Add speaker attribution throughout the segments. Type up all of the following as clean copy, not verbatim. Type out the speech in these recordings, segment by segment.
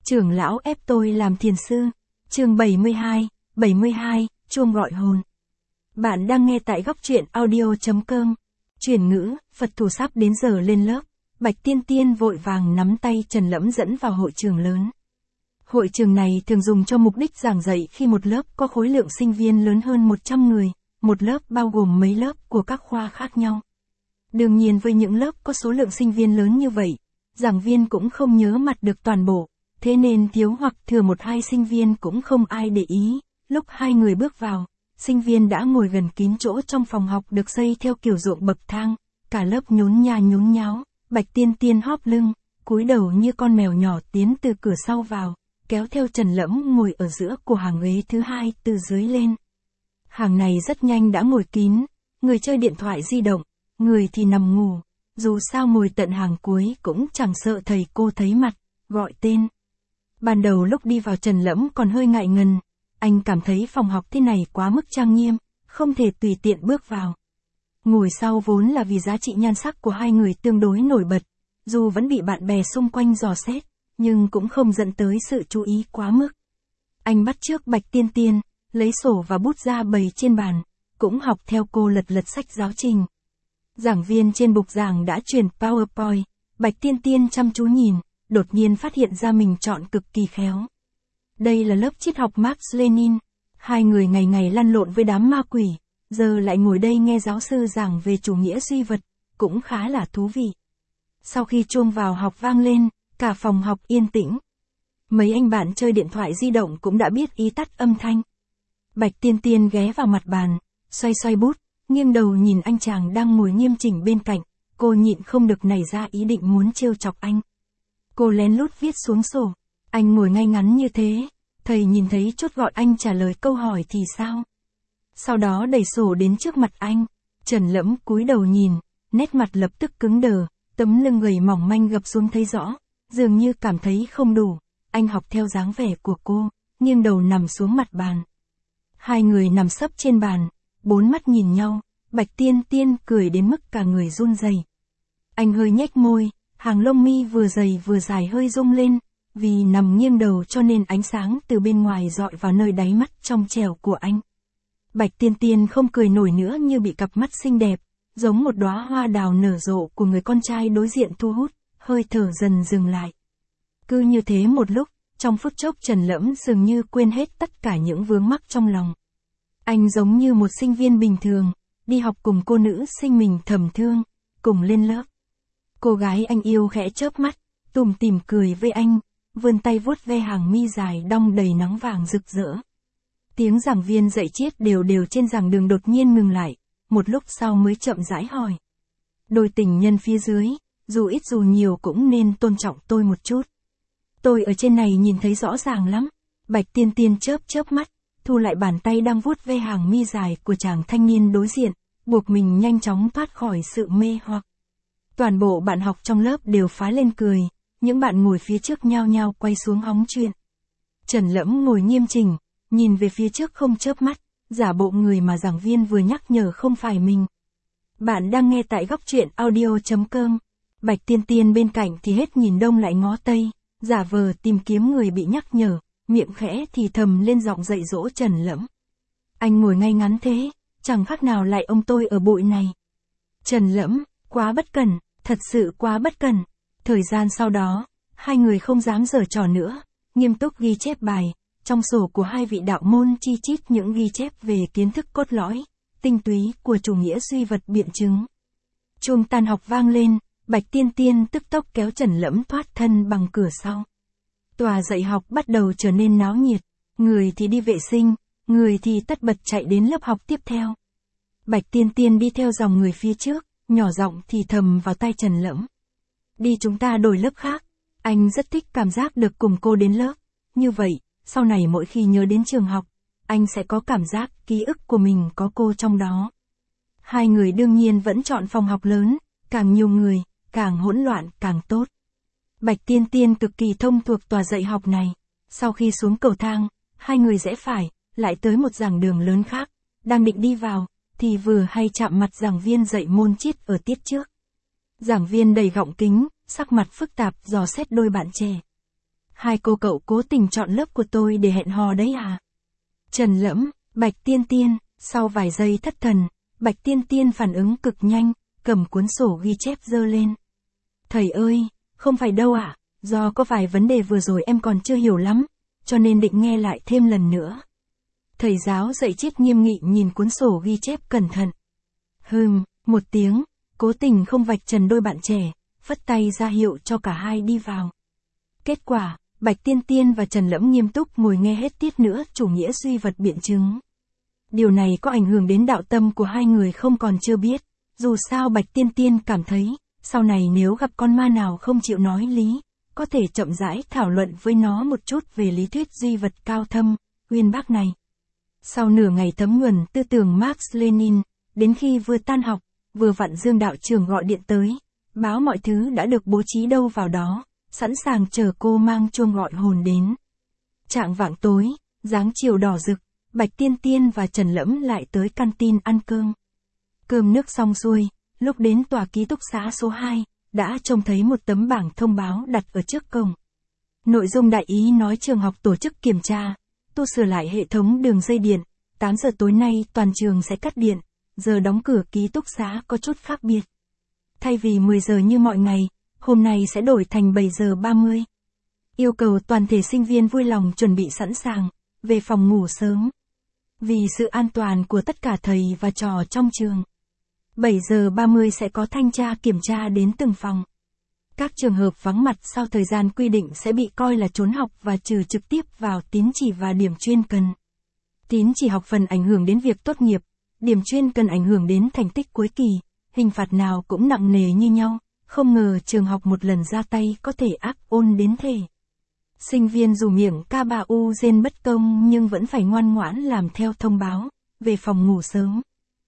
Speaker 1: Trưởng lão ép tôi làm thiền sư. Chương 72, chuông gọi hồn. Bạn đang nghe tại góc truyện audio.com. Chuyển ngữ, Phật thủ sắp đến giờ lên lớp. Bạch Tiên Tiên vội vàng nắm tay Trần Lẫm dẫn vào hội trường lớn. Hội trường này thường dùng cho mục đích giảng dạy khi một lớp có khối lượng sinh viên lớn hơn 100 người, một lớp bao gồm mấy lớp của các khoa khác nhau. Đương nhiên với những lớp có số lượng sinh viên lớn như vậy, giảng viên cũng không nhớ mặt được toàn bộ, thế nên thiếu hoặc thừa một hai sinh viên cũng không ai để ý. Lúc hai người bước vào, sinh viên đã ngồi gần kín chỗ trong phòng học được xây theo kiểu ruộng bậc thang, cả lớp nhốn nha nhốn nháo. Bạch Tiên Tiên hóp lưng, cúi đầu như con mèo nhỏ tiến từ cửa sau vào, kéo theo Trần Lẫm ngồi ở giữa của hàng ghế thứ hai từ dưới lên. Hàng này rất nhanh đã ngồi kín, người chơi điện thoại di động, người thì nằm ngủ, dù sao ngồi tận hàng cuối cũng chẳng sợ thầy cô thấy mặt, gọi tên. Ban đầu lúc đi vào Trần Lẫm còn hơi ngại ngần, anh cảm thấy phòng học thế này quá mức trang nghiêm, không thể tùy tiện bước vào. Ngồi sau vốn là vì giá trị nhan sắc của hai người tương đối nổi bật, dù vẫn bị bạn bè xung quanh dò xét, nhưng cũng không dẫn tới sự chú ý quá mức. Anh bắt chước Bạch Tiên Tiên, lấy sổ và bút ra bày trên bàn, cũng học theo cô lật lật sách giáo trình. Giảng viên trên bục giảng đã truyền PowerPoint, Bạch Tiên Tiên chăm chú nhìn, đột nhiên phát hiện ra mình chọn cực kỳ khéo. Đây là lớp triết học Marx Lenin, hai người ngày ngày lăn lộn với đám ma quỷ, giờ lại ngồi đây nghe giáo sư giảng về chủ nghĩa duy vật, cũng khá là thú vị. Sau khi chuông vào học vang lên, cả phòng học yên tĩnh. Mấy anh bạn chơi điện thoại di động cũng đã biết ý tắt âm thanh. Bạch Tiên Tiên ghé vào mặt bàn, xoay xoay bút, nghiêng đầu nhìn anh chàng đang ngồi nghiêm chỉnh bên cạnh, cô nhịn không được nảy ra ý định muốn trêu chọc anh. Cô lén lút viết xuống sổ, anh ngồi ngay ngắn như thế, thầy nhìn thấy chốt gọi anh trả lời câu hỏi thì sao? Sau đó đẩy sổ đến trước mặt anh, Trần Lẫm cúi đầu nhìn, nét mặt lập tức cứng đờ, tấm lưng gầy mỏng manh gập xuống thấy rõ, dường như cảm thấy không đủ, anh học theo dáng vẻ của cô, nghiêng đầu nằm xuống mặt bàn. Hai người nằm sấp trên bàn, bốn mắt nhìn nhau, Bạch Tiên Tiên cười đến mức cả người run rẩy. Anh hơi nhếch môi, hàng lông mi vừa dày vừa dài hơi rung lên, vì nằm nghiêng đầu cho nên ánh sáng từ bên ngoài dọi vào nơi đáy mắt trong trẻo của anh. Bạch Tiên Tiên không cười nổi nữa như bị cặp mắt xinh đẹp, giống một đóa hoa đào nở rộ của người con trai đối diện thu hút, hơi thở dần dừng lại. Cứ như thế một lúc, trong phút chốc Trần Lẫm dường như quên hết tất cả những vướng mắc trong lòng. Anh giống như một sinh viên bình thường, đi học cùng cô nữ sinh mình thầm thương, cùng lên lớp. Cô gái anh yêu khẽ chớp mắt, tủm tỉm cười với anh, vươn tay vuốt ve hàng mi dài đong đầy nắng vàng rực rỡ. Tiếng giảng viên dạy triết đều đều trên giảng đường đột nhiên ngừng lại, một lúc sau mới chậm rãi hỏi. Đôi tình nhân phía dưới, dù ít dù nhiều cũng nên tôn trọng tôi một chút. Tôi ở trên này nhìn thấy rõ ràng lắm. Bạch Tiên Tiên chớp mắt, thu lại bàn tay đang vuốt ve hàng mi dài của chàng thanh niên đối diện, buộc mình nhanh chóng thoát khỏi sự mê hoặc. Toàn bộ bạn học trong lớp đều phá lên cười, những bạn ngồi phía trước nhao nhao quay xuống hóng chuyện. Trần Lẫm ngồi nghiêm chỉnh, nhìn về phía trước không chớp mắt, giả bộ người mà giảng viên vừa nhắc nhở không phải mình. Bạn đang nghe tại góc truyện audio.com. Bạch Tiên Tiên bên cạnh thì hết nhìn đông lại ngó tây, giả vờ tìm kiếm người bị nhắc nhở, miệng khẽ thì thầm lên giọng dạy dỗ Trần Lẫm. Anh ngồi ngay ngắn thế, chẳng khác nào lại ông tôi ở bụi này. Trần Lẫm, quá bất cẩn, thật sự quá bất cẩn. Thời gian sau đó, hai người không dám giở trò nữa, nghiêm túc ghi chép bài, trong sổ của hai vị đạo môn chi chít những ghi chép về kiến thức cốt lõi, tinh túy của chủ nghĩa duy vật biện chứng. Chuông tan học vang lên, Bạch Tiên Tiên tức tốc kéo Trần Lẫm thoát thân bằng cửa sau. Tòa dạy học bắt đầu trở nên náo nhiệt, người thì đi vệ sinh, người thì tất bật chạy đến lớp học tiếp theo. Bạch Tiên Tiên đi theo dòng người phía trước, nhỏ giọng thì thầm vào tai Trần Lẫm. Đi chúng ta đổi lớp khác, anh rất thích cảm giác được cùng cô đến lớp, như vậy, sau này mỗi khi nhớ đến trường học, anh sẽ có cảm giác ký ức của mình có cô trong đó. Hai người đương nhiên vẫn chọn phòng học lớn, càng nhiều người, càng hỗn loạn càng tốt. Bạch Tiên Tiên cực kỳ thông thuộc tòa dạy học này, sau khi xuống cầu thang, hai người rẽ phải, lại tới một giảng đường lớn khác, đang định đi vào, thì vừa hay chạm mặt giảng viên dạy môn triết ở tiết trước. Giảng viên đầy gọng kính, sắc mặt phức tạp dò xét đôi bạn trẻ. Hai cô cậu cố tình chọn lớp của tôi để hẹn hò đấy à? Trần Lẫm, Bạch Tiên Tiên, sau vài giây thất thần, Bạch Tiên Tiên phản ứng cực nhanh, cầm cuốn sổ ghi chép giơ lên. Thầy ơi, không phải đâu ạ, do có vài vấn đề vừa rồi em còn chưa hiểu lắm, cho nên định nghe lại thêm lần nữa. Thầy giáo dạy triết nghiêm nghị nhìn cuốn sổ ghi chép cẩn thận. Một tiếng, cố tình không vạch trần đôi bạn trẻ, phất tay ra hiệu cho cả hai đi vào. Kết quả, Bạch Tiên Tiên và Trần Lẫm nghiêm túc ngồi nghe hết tiết nữa chủ nghĩa duy vật biện chứng. Điều này có ảnh hưởng đến đạo tâm của hai người không còn chưa biết, dù sao Bạch Tiên Tiên cảm thấy, sau này nếu gặp con ma nào không chịu nói lý, có thể chậm rãi thảo luận với nó một chút về lý thuyết duy vật cao thâm, uyên bác này. Sau nửa ngày thấm nhuần tư tưởng Marx Lenin, đến khi vừa tan học, vừa vặn Dương đạo trưởng gọi điện tới, báo mọi thứ đã được bố trí đâu vào đó, sẵn sàng chờ cô mang chuông gọi hồn đến. Chạng vạng tối, dáng chiều đỏ rực, Bạch Tiên Tiên và Trần Lẫm lại tới canteen ăn cơm. Cơm nước xong xuôi, lúc đến tòa ký túc xá số 2, đã trông thấy một tấm bảng thông báo đặt ở trước cổng. Nội dung đại ý nói trường học tổ chức kiểm tra, tu sửa lại hệ thống đường dây điện, 8 giờ tối nay toàn trường sẽ cắt điện, giờ đóng cửa ký túc xá có chút khác biệt. Thay vì 10 giờ như mọi ngày, hôm nay sẽ đổi thành 7 giờ 30. Yêu cầu toàn thể sinh viên vui lòng chuẩn bị sẵn sàng, về phòng ngủ sớm. Vì sự an toàn của tất cả thầy và trò trong trường. 7 giờ 30 sẽ có thanh tra kiểm tra đến từng phòng. Các trường hợp vắng mặt sau thời gian quy định sẽ bị coi là trốn học và trừ trực tiếp vào tín chỉ và điểm chuyên cần. Tín chỉ học phần ảnh hưởng đến việc tốt nghiệp, điểm chuyên cần ảnh hưởng đến thành tích cuối kỳ, hình phạt nào cũng nặng nề như nhau, không ngờ trường học một lần ra tay có thể ác ôn đến thế. Sinh viên dù miệng ca bà u rên bất công nhưng vẫn phải ngoan ngoãn làm theo thông báo, về phòng ngủ sớm.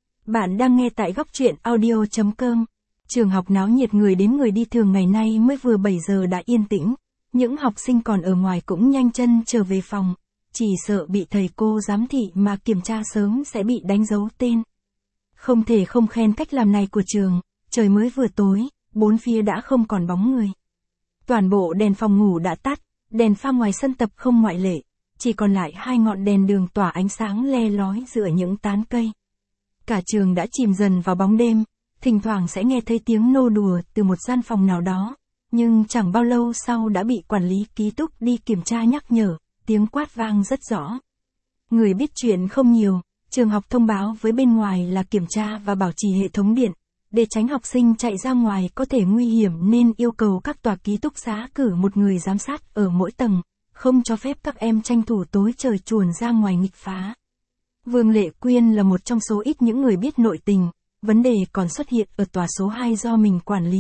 Speaker 1: Bạn đang nghe tại góc truyện audio.com. Trường học náo nhiệt người đến người đi thường ngày nay mới vừa 7 giờ đã yên tĩnh, những học sinh còn ở ngoài cũng nhanh chân trở về phòng, chỉ sợ bị thầy cô giám thị mà kiểm tra sớm sẽ bị đánh dấu tên. Không thể không khen cách làm này của trường, trời mới vừa tối, bốn phía đã không còn bóng người. Toàn bộ đèn phòng ngủ đã tắt, đèn pha ngoài sân tập không ngoại lệ, chỉ còn lại 2 ngọn đèn đường tỏa ánh sáng le lói giữa những tán cây. Cả trường đã chìm dần vào bóng đêm, thỉnh thoảng sẽ nghe thấy tiếng nô đùa từ một gian phòng nào đó, nhưng chẳng bao lâu sau đã bị quản lý ký túc đi kiểm tra nhắc nhở, tiếng quát vang rất rõ. Người biết chuyện không nhiều, trường học thông báo với bên ngoài là kiểm tra và bảo trì hệ thống điện, để tránh học sinh chạy ra ngoài có thể nguy hiểm nên yêu cầu các tòa ký túc xá cử một người giám sát ở mỗi tầng, không cho phép các em tranh thủ tối trời chuồn ra ngoài nghịch phá. Vương Lệ Quyên là một trong số ít những người biết nội tình, vấn đề còn xuất hiện ở tòa số 2 do mình quản lý.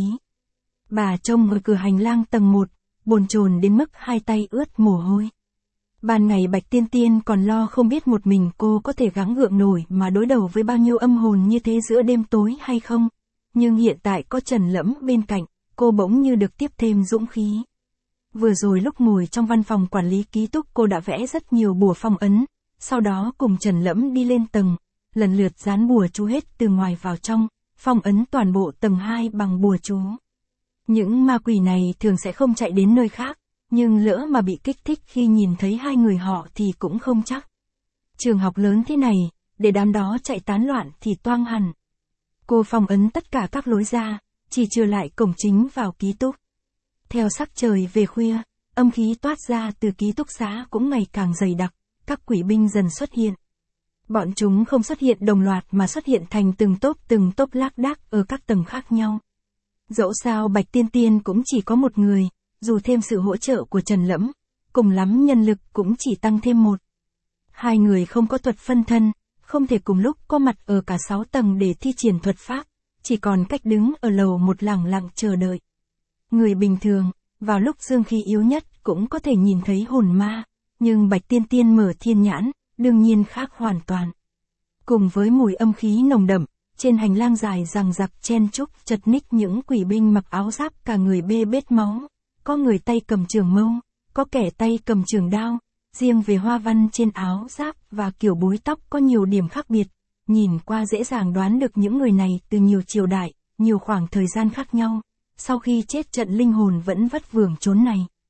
Speaker 1: Bà trông ở cửa hành lang tầng 1, bồn chồn đến mức hai tay ướt mồ hôi. Ban ngày Bạch Tiên Tiên còn lo không biết một mình cô có thể gắng gượng nổi mà đối đầu với bao nhiêu âm hồn như thế giữa đêm tối hay không. Nhưng hiện tại có Trần Lẫm bên cạnh, cô bỗng như được tiếp thêm dũng khí. Vừa rồi lúc ngồi trong văn phòng quản lý ký túc cô đã vẽ rất nhiều bùa phong ấn, sau đó cùng Trần Lẫm đi lên tầng, lần lượt dán bùa chú hết từ ngoài vào trong, phong ấn toàn bộ tầng 2 bằng bùa chú. Những ma quỷ này thường sẽ không chạy đến nơi khác, nhưng lỡ mà bị kích thích khi nhìn thấy hai người họ thì cũng không chắc. Trường học lớn thế này, để đám đó chạy tán loạn thì toang hẳn. Cô phong ấn tất cả các lối ra, chỉ trừ lại cổng chính vào ký túc. Theo sắc trời về khuya, âm khí toát ra từ ký túc xá cũng ngày càng dày đặc, các quỷ binh dần xuất hiện. Bọn chúng không xuất hiện đồng loạt mà xuất hiện thành từng tốp lác đác ở các tầng khác nhau. Dẫu sao Bạch Tiên Tiên cũng chỉ có một người, dù thêm sự hỗ trợ của Trần Lẫm, cùng lắm nhân lực cũng chỉ tăng thêm một. Hai người không có thuật phân thân, không thể cùng lúc có mặt ở cả 6 tầng để thi triển thuật pháp, chỉ còn cách đứng ở lầu 1 lặng lặng chờ đợi. Người bình thường, vào lúc dương khí yếu nhất cũng có thể nhìn thấy hồn ma, nhưng Bạch Tiên Tiên mở thiên nhãn, đương nhiên khác hoàn toàn. Cùng với mùi âm khí nồng đậm, trên hành lang dài dằng dặc chen chúc chật ních những quỷ binh mặc áo giáp cả người bê bết máu, có người tay cầm trường mâu, có kẻ tay cầm trường đao, riêng về hoa văn trên áo giáp và kiểu búi tóc có nhiều điểm khác biệt, nhìn qua dễ dàng đoán được những người này từ nhiều triều đại, nhiều khoảng thời gian khác nhau, sau khi chết trận linh hồn vẫn vất vưởng chốn này.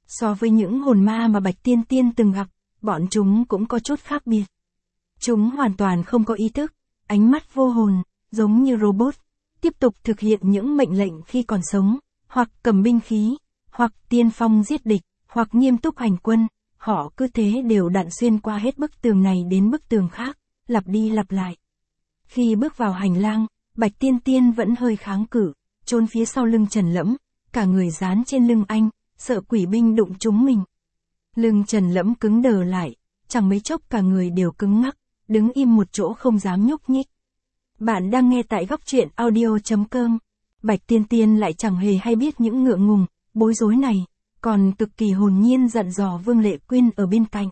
Speaker 1: So với những hồn ma mà Bạch Tiên Tiên từng gặp, bọn chúng cũng có chút khác biệt. Chúng hoàn toàn không có ý thức, ánh mắt vô hồn, giống như robot, tiếp tục thực hiện những mệnh lệnh khi còn sống, hoặc cầm binh khí, hoặc tiên phong giết địch, hoặc nghiêm túc hành quân, họ cứ thế đều đặn xuyên qua hết bức tường này đến bức tường khác, lặp đi lặp lại. Khi bước vào hành lang, Bạch Tiên Tiên vẫn hơi kháng cự, trốn phía sau lưng Trần Lẫm, cả người dán trên lưng anh, sợ quỷ binh đụng trúng mình. Lưng Trần Lẫm cứng đờ lại, chẳng mấy chốc cả người đều cứng ngắc, đứng im một chỗ không dám nhúc nhích. Bạn đang nghe tại góc truyện audio.com. Bạch Tiên Tiên lại chẳng hề hay biết những ngượng ngùng, bối rối này, còn cực kỳ hồn nhiên dặn dò Vương Lệ Quyên ở bên cạnh.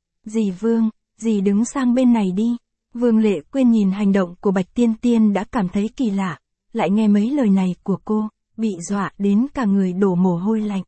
Speaker 1: Dì Vương, dì đứng sang bên này đi. Vương Lệ Quyên nhìn hành động của Bạch Tiên Tiên đã cảm thấy kỳ lạ, lại nghe mấy lời này của cô, bị dọa đến cả người đổ mồ hôi lạnh.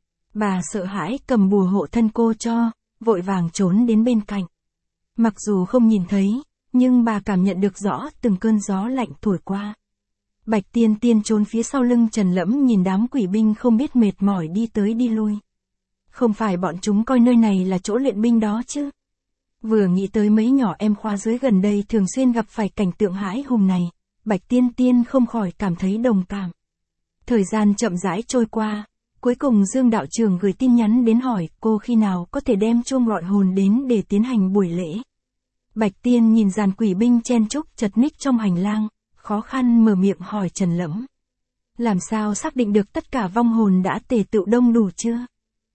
Speaker 1: Bà sợ hãi cầm bùa hộ thân cô cho, vội vàng trốn đến bên cạnh. Mặc dù không nhìn thấy, nhưng bà cảm nhận được rõ từng cơn gió lạnh thổi qua. Bạch Tiên Tiên trốn phía sau lưng Trần Lẫm nhìn đám quỷ binh không biết mệt mỏi đi tới đi lui. Không phải bọn chúng coi nơi này là chỗ luyện binh đó chứ? Vừa nghĩ tới mấy nhỏ em khoa dưới gần đây thường xuyên gặp phải cảnh tượng hãi hùng này, Bạch Tiên Tiên không khỏi cảm thấy đồng cảm. Thời gian chậm rãi trôi qua, cuối cùng Dương đạo trưởng gửi tin nhắn đến hỏi cô khi nào có thể đem chuông gọi hồn đến để tiến hành buổi lễ. Bạch Tiên nhìn dàn quỷ binh chen chúc chật ních trong hành lang, khó khăn mở miệng hỏi Trần Lẫm. Làm sao xác định được tất cả vong hồn đã tề tựu đông đủ chưa?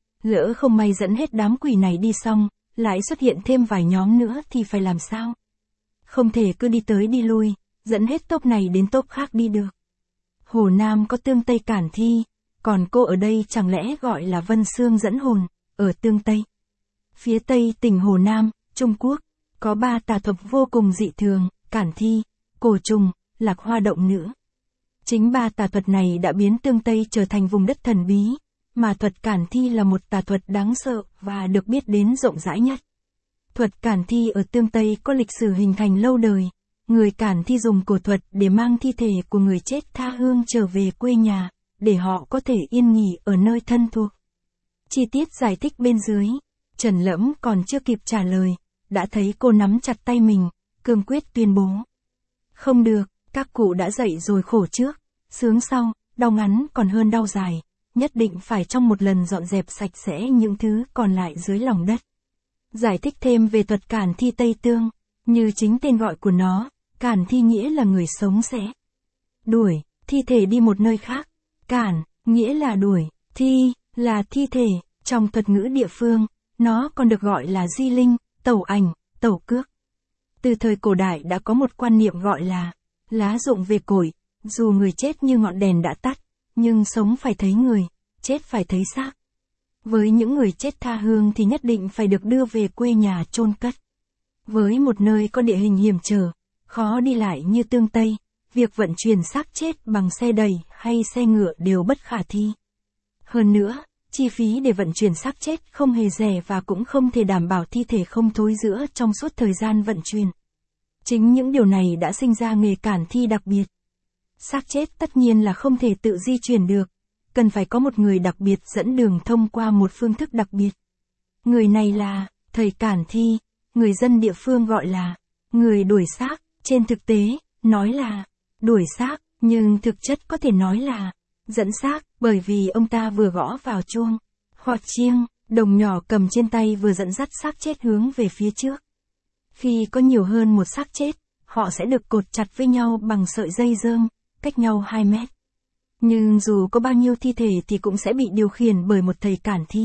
Speaker 1: Lỡ không may dẫn hết đám quỷ này đi xong, lại xuất hiện thêm vài nhóm nữa thì phải làm sao? Không thể cứ đi tới đi lui, dẫn hết tốp này đến tốp khác đi được. Hồ Nam có Tương Tây cản thi, còn cô ở đây chẳng lẽ gọi là Vân Xương dẫn hồn, ở Tương Tây. Phía Tây tỉnh Hồ Nam, Trung Quốc, có 3 tà thuật vô cùng dị thường, cản thi, cổ trùng, lạc hoa động nữ. Chính 3 tà thuật này đã biến Tương Tây trở thành vùng đất thần bí, mà thuật cản thi là một tà thuật đáng sợ và được biết đến rộng rãi nhất. Thuật cản thi ở Tương Tây có lịch sử hình thành lâu đời, người cản thi dùng cổ thuật để mang thi thể của người chết tha hương trở về quê nhà, để họ có thể yên nghỉ ở nơi thân thuộc. Chi tiết giải thích bên dưới, Trần Lẫm còn chưa kịp trả lời, đã thấy cô nắm chặt tay mình, cương quyết tuyên bố. Không được, các cụ đã dậy rồi khổ trước, sướng sau, đau ngắn còn hơn đau dài, nhất định phải trong một lần dọn dẹp sạch sẽ những thứ còn lại dưới lòng đất. Giải thích thêm về thuật cản thi Tây Tương, như chính tên gọi của nó, cản thi nghĩa là người sống sẽ đuổi thi thể đi một nơi khác. Cản, nghĩa là đuổi, thi, là thi thể, trong thuật ngữ địa phương, nó còn được gọi là di linh, tẩu ảnh, tẩu cước. Từ thời cổ đại đã có một quan niệm gọi là lá rụng về cội, dù người chết như ngọn đèn đã tắt, nhưng sống phải thấy người, chết phải thấy xác. Với những người chết tha hương thì nhất định phải được đưa về quê nhà chôn cất. Với một nơi có địa hình hiểm trở, khó đi lại như Tương Tây, việc vận chuyển xác chết bằng xe đẩy hay xe ngựa đều bất khả thi. Hơn nữa, chi phí để vận chuyển xác chết không hề rẻ và cũng không thể đảm bảo thi thể không thối rữa trong suốt thời gian vận chuyển. Chính những điều này đã sinh ra nghề cản thi đặc biệt. Xác chết tất nhiên là không thể tự di chuyển được, cần phải có một người đặc biệt dẫn đường thông qua một phương thức đặc biệt. Người này là thầy cản thi, người dân địa phương gọi là người đuổi xác, trên thực tế, nói là đuổi xác, nhưng thực chất có thể nói là dẫn xác, bởi vì ông ta vừa gõ vào chuông, hoặc chiêng, đồng nhỏ cầm trên tay vừa dẫn dắt xác chết hướng về phía trước. Khi có nhiều hơn một xác chết, họ sẽ được cột chặt với nhau bằng sợi dây rơm, cách nhau 2 mét. Nhưng dù có bao nhiêu thi thể thì cũng sẽ bị điều khiển bởi một thầy cản thi.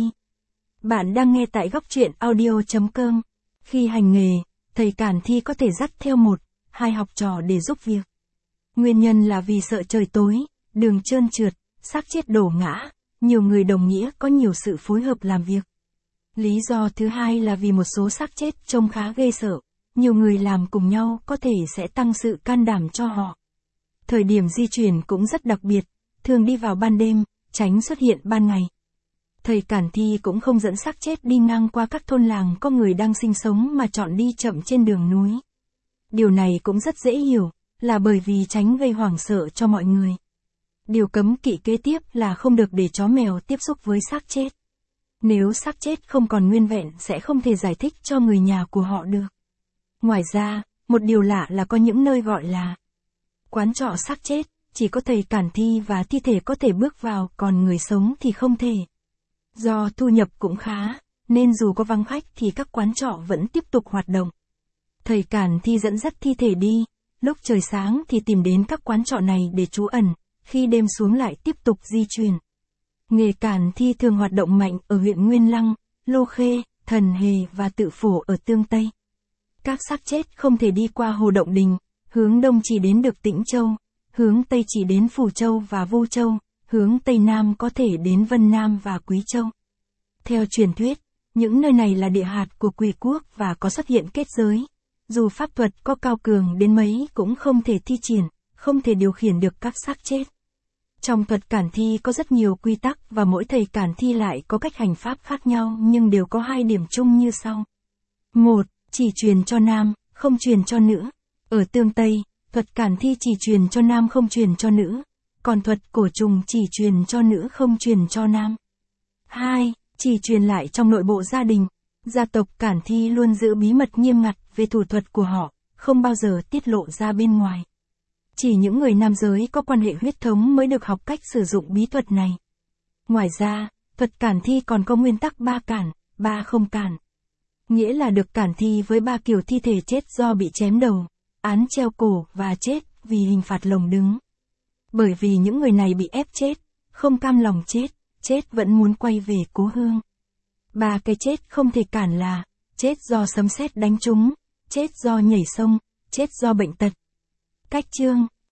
Speaker 1: Bạn đang nghe tại góc truyện audio.com. Khi hành nghề, thầy cản thi có thể dắt theo 1, 2 học trò để giúp việc. Nguyên nhân là vì sợ trời tối, đường trơn trượt, xác chết đổ ngã, nhiều người đồng nghĩa có nhiều sự phối hợp làm việc. Lý do thứ hai là vì một số xác chết trông khá ghê sợ, nhiều người làm cùng nhau có thể sẽ tăng sự can đảm cho họ. Thời điểm di chuyển cũng rất đặc biệt, thường đi vào ban đêm, tránh xuất hiện ban ngày. Thầy cản thi cũng không dẫn xác chết đi ngang qua các thôn làng có người đang sinh sống mà chọn đi chậm trên đường núi. Điều này cũng rất dễ hiểu, là bởi vì tránh gây hoảng sợ cho mọi người. Điều cấm kỵ kế tiếp là không được để chó mèo tiếp xúc với xác chết. Nếu xác chết không còn nguyên vẹn sẽ không thể giải thích cho người nhà của họ được. Ngoài ra, một điều lạ là có những nơi gọi là quán trọ xác chết, chỉ có thầy cản thi và thi thể có thể bước vào, còn người sống thì không thể. Do thu nhập cũng khá, nên dù có vắng khách thì các quán trọ vẫn tiếp tục hoạt động. Thầy cản thi dẫn dắt thi thể đi, lúc trời sáng thì tìm đến các quán trọ này để trú ẩn, khi đêm xuống lại tiếp tục di chuyển. Nghề cản thi thường hoạt động mạnh ở huyện Nguyên Lăng, Lô Khê, Thần Hề và Tự Phổ ở Tương Tây. Các xác chết không thể đi qua Hồ Động Đình, hướng đông chỉ đến được Tĩnh Châu, hướng tây chỉ đến Phù Châu và Vu Châu, hướng tây nam có thể đến Vân Nam và Quý Châu. Theo truyền thuyết, những nơi này là địa hạt của quỷ quốc và có xuất hiện kết giới. Dù pháp thuật có cao cường đến mấy cũng không thể thi triển, không thể điều khiển được các xác chết. Trong thuật cản thi có rất nhiều quy tắc và mỗi thầy cản thi lại có cách hành pháp khác nhau nhưng đều có hai điểm chung như sau. 1. Chỉ truyền cho nam, không truyền cho nữ. Ở Tương Tây, thuật cản thi chỉ truyền cho nam không truyền cho nữ, còn thuật cổ trùng chỉ truyền cho nữ không truyền cho nam. 2. Chỉ truyền lại trong nội bộ gia đình. Gia tộc cản thi luôn giữ bí mật nghiêm ngặt về thủ thuật của họ, không bao giờ tiết lộ ra bên ngoài. Chỉ những người nam giới có quan hệ huyết thống mới được học cách sử dụng bí thuật này. Ngoài ra, thuật cản thi còn có nguyên tắc 3 cản, 3 không cản. Nghĩa là được cản thi với 3 kiểu thi thể chết do bị chém đầu, án treo cổ và chết vì hình phạt lồng đứng. Bởi vì những người này bị ép chết, không cam lòng chết, chết vẫn muốn quay về cố hương. 3 cái chết không thể cản là chết do sấm sét đánh trúng, chết do nhảy sông, chết do bệnh tật. Cách chương